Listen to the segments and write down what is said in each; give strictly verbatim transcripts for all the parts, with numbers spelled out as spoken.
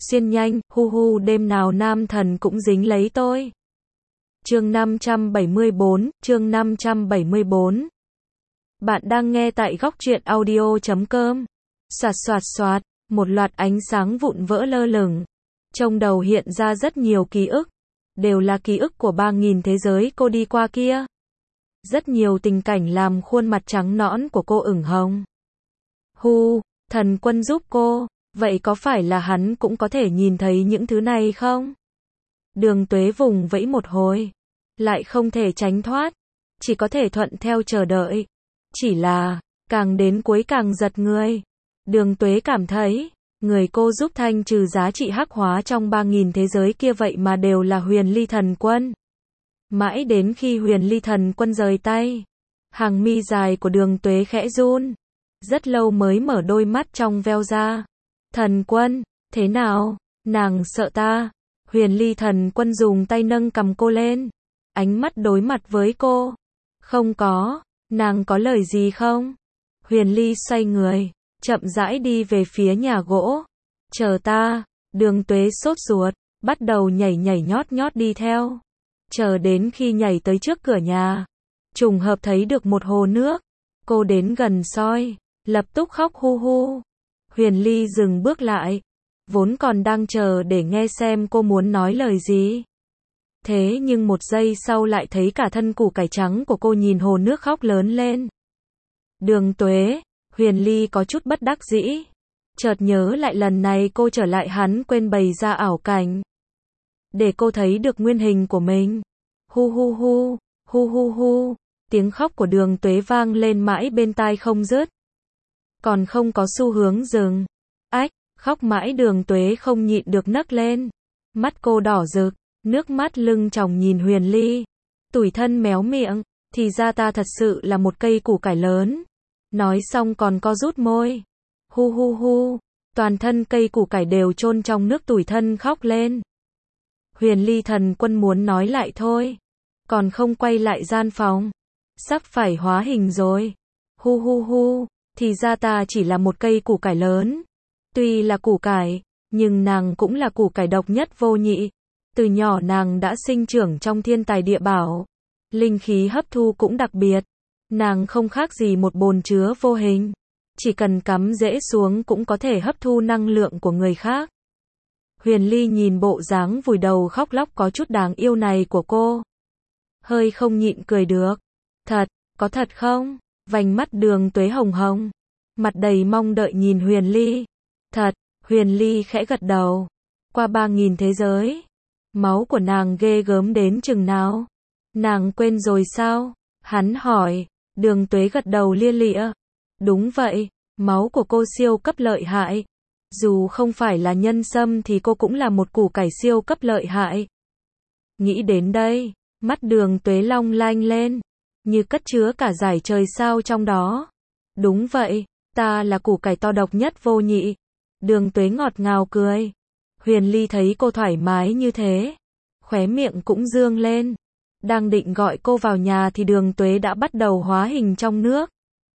xuyên nhanh, hu hu đêm nào nam thần cũng dính lấy tôi. Chương năm trăm bảy mươi bốn, chương năm trăm bảy mươi bốn. Bạn đang nghe tại góc truyện audio chấm com. Soạt soạt soạt, một loạt ánh sáng vụn vỡ lơ lửng. Trong đầu hiện ra rất nhiều ký ức, đều là ký ức của ba nghìn thế giới cô đi qua kia. Rất nhiều tình cảnh làm khuôn mặt trắng nõn của cô ửng hồng. Hu, thần quân giúp cô, vậy có phải là hắn cũng có thể nhìn thấy những thứ này không? Đường Tuế vùng vẫy một hồi, lại không thể tránh thoát, chỉ có thể thuận theo chờ đợi. Chỉ là, càng đến cuối càng giật người. Đường Tuế cảm thấy, người cô giúp thanh trừ giá trị hắc hóa trong ba nghìn thế giới kia vậy mà đều là Huyền Ly thần quân. Mãi đến khi Huyền Ly thần quân rời tay, hàng mi dài của Đường Tuế khẽ run, rất lâu mới mở đôi mắt trong veo ra. Thần quân, thế nào? Nàng sợ ta? Huyền Ly thần quân dùng tay nâng cầm cô lên, ánh mắt đối mặt với cô. Không có, nàng có lời gì không? Huyền Ly xoay người, chậm rãi đi về phía nhà gỗ. Chờ ta. Đường Tuế sốt ruột, bắt đầu nhảy nhảy nhót nhót đi theo. Chờ đến khi nhảy tới trước cửa nhà, trùng hợp thấy được một hồ nước. Cô đến gần soi, lập tức khóc hu hu. Huyền Ly dừng bước lại, vốn còn đang chờ để nghe xem cô muốn nói lời gì. Thế nhưng một giây sau lại thấy cả thân củ cải trắng của cô nhìn hồ nước khóc lớn lên. Đường Tuế, Huyền Ly có chút bất đắc dĩ. Chợt nhớ lại lần này cô trở lại hắn quên bày ra ảo cảnh, để cô thấy được nguyên hình của mình. Hu hu hu, hu hu hu, tiếng khóc của Đường Tuế vang lên mãi bên tai không dứt. Còn không có xu hướng dừng. Ách, khóc mãi Đường Tuế không nhịn được nấc lên. Mắt cô đỏ rực, nước mắt lưng tròng nhìn Huyền Ly. Tủi thân méo miệng, thì ra ta thật sự là một cây củ cải lớn. Nói xong còn co rút môi. Hu hu hu, toàn thân cây củ cải đều chôn trong nước tủi thân khóc lên. Huyền Ly thần quân muốn nói lại thôi, còn không quay lại gian phòng. Sắp phải hóa hình rồi. Hu hu hu, thì ra ta chỉ là một cây củ cải lớn. Tuy là củ cải, nhưng nàng cũng là củ cải độc nhất vô nhị. Từ nhỏ nàng đã sinh trưởng trong thiên tài địa bảo, linh khí hấp thu cũng đặc biệt. Nàng không khác gì một bồn chứa vô hình, chỉ cần cắm rễ xuống cũng có thể hấp thu năng lượng của người khác. Huyền Ly nhìn bộ dáng vùi đầu khóc lóc có chút đáng yêu này của cô, hơi không nhịn cười được. Thật, có thật không? Vành mắt Đường Tuế hồng hồng, mặt đầy mong đợi nhìn Huyền Ly. Thật. Huyền Ly khẽ gật đầu. Qua ba nghìn thế giới, máu của nàng ghê gớm đến chừng nào? Nàng quên rồi sao? Hắn hỏi. Đường Tuế gật đầu lia lịa. Đúng vậy, máu của cô siêu cấp lợi hại. Dù không phải là nhân sâm thì cô cũng là một củ cải siêu cấp lợi hại. Nghĩ đến đây, mắt Đường Tuế long lanh lên, như cất chứa cả dải trời sao trong đó. Đúng vậy, ta là củ cải to độc nhất vô nhị. Đường Tuế ngọt ngào cười. Huyền Ly thấy cô thoải mái như thế, khóe miệng cũng dương lên. Đang định gọi cô vào nhà thì Đường Tuế đã bắt đầu hóa hình trong nước.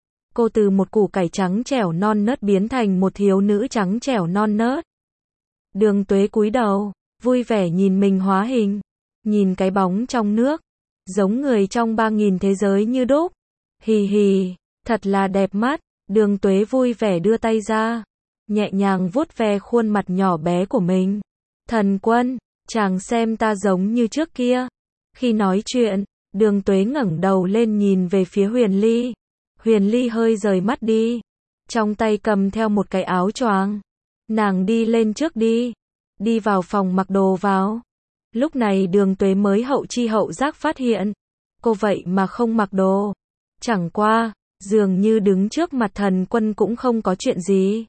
Cô từ một củ cải trắng trẻo non nớt biến thành một thiếu nữ trắng trẻo non nớt. Đường Tuế cúi đầu, vui vẻ nhìn mình hóa hình, nhìn cái bóng trong nước, giống người trong ba nghìn thế giới như đúc. Hì hì, thật là đẹp mắt. Đường Tuế vui vẻ đưa tay ra, nhẹ nhàng vuốt ve khuôn mặt nhỏ bé của mình. Thần quân, chàng xem ta giống như trước kia. Khi nói chuyện, Đường Tuế ngẩng đầu lên nhìn về phía Huyền Ly. Huyền Ly hơi rời mắt đi, trong tay cầm theo một cái áo choàng. Nàng đi lên trước đi, đi vào phòng mặc đồ vào. Lúc này Đường Tuế mới hậu chi hậu giác phát hiện, cô vậy mà không mặc đồ. Chẳng qua, dường như đứng trước mặt thần quân cũng không có chuyện gì.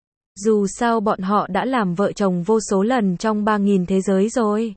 Dù sao bọn họ đã làm vợ chồng vô số lần trong ba nghìn thế giới rồi.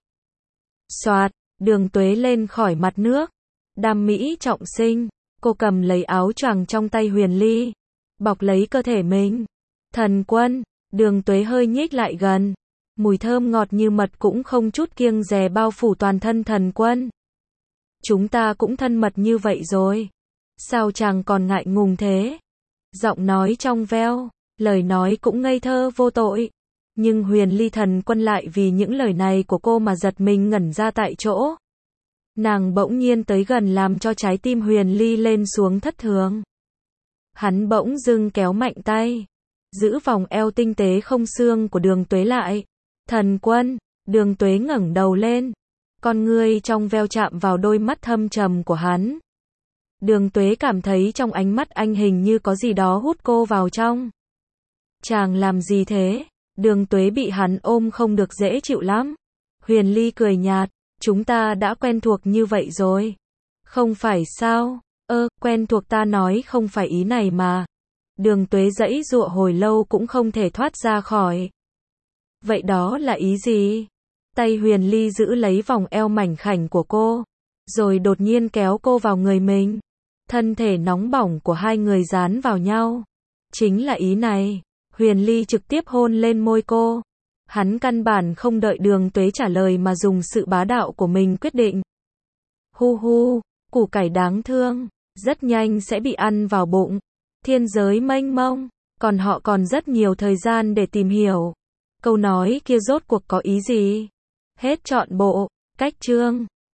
Soạt, Đường Tuế lên khỏi mặt nước. Đam mỹ trọng sinh, cô cầm lấy áo choàng trong tay Huyền Ly, bọc lấy cơ thể mình. Thần quân, Đường Tuế hơi nhích lại gần. Mùi thơm ngọt như mật cũng không chút kiêng dè bao phủ toàn thân thần quân. Chúng ta cũng thân mật như vậy rồi. Sao chàng còn ngại ngùng thế? Giọng nói trong veo, lời nói cũng ngây thơ vô tội. Nhưng Huyền Ly Thần Quân lại vì những lời này của cô mà giật mình ngẩn ra tại chỗ. Nàng bỗng nhiên tới gần làm cho trái tim Huyền Ly lên xuống thất thường. Hắn bỗng dưng kéo mạnh tay, giữ vòng eo tinh tế không xương của Đường Tuế lại. Thần Quân, Đường Tuế ngẩng đầu lên, con ngươi trong veo chạm vào đôi mắt thâm trầm của hắn. Đường Tuế cảm thấy trong ánh mắt anh hình như có gì đó hút cô vào trong. Chàng làm gì thế? Đường Tuế bị hắn ôm không được dễ chịu lắm. Huyền Ly cười nhạt, chúng ta đã quen thuộc như vậy rồi. Không phải sao? Ơ, quen thuộc ta nói không phải ý này mà. Đường Tuế giãy giụa hồi lâu cũng không thể thoát ra khỏi. Vậy đó là ý gì? Tay Huyền Ly giữ lấy vòng eo mảnh khảnh của cô, rồi đột nhiên kéo cô vào người mình. Thân thể nóng bỏng của hai người dán vào nhau. Chính là ý này. Huyền Ly trực tiếp hôn lên môi cô. Hắn căn bản không đợi Đường Tuế trả lời mà dùng sự bá đạo của mình quyết định. Hu hu, củ cải đáng thương, rất nhanh sẽ bị ăn vào bụng. Thiên giới mênh mông, còn họ còn rất nhiều thời gian để tìm hiểu. Câu nói kia rốt cuộc có ý gì? Hết trọn bộ, cách chương.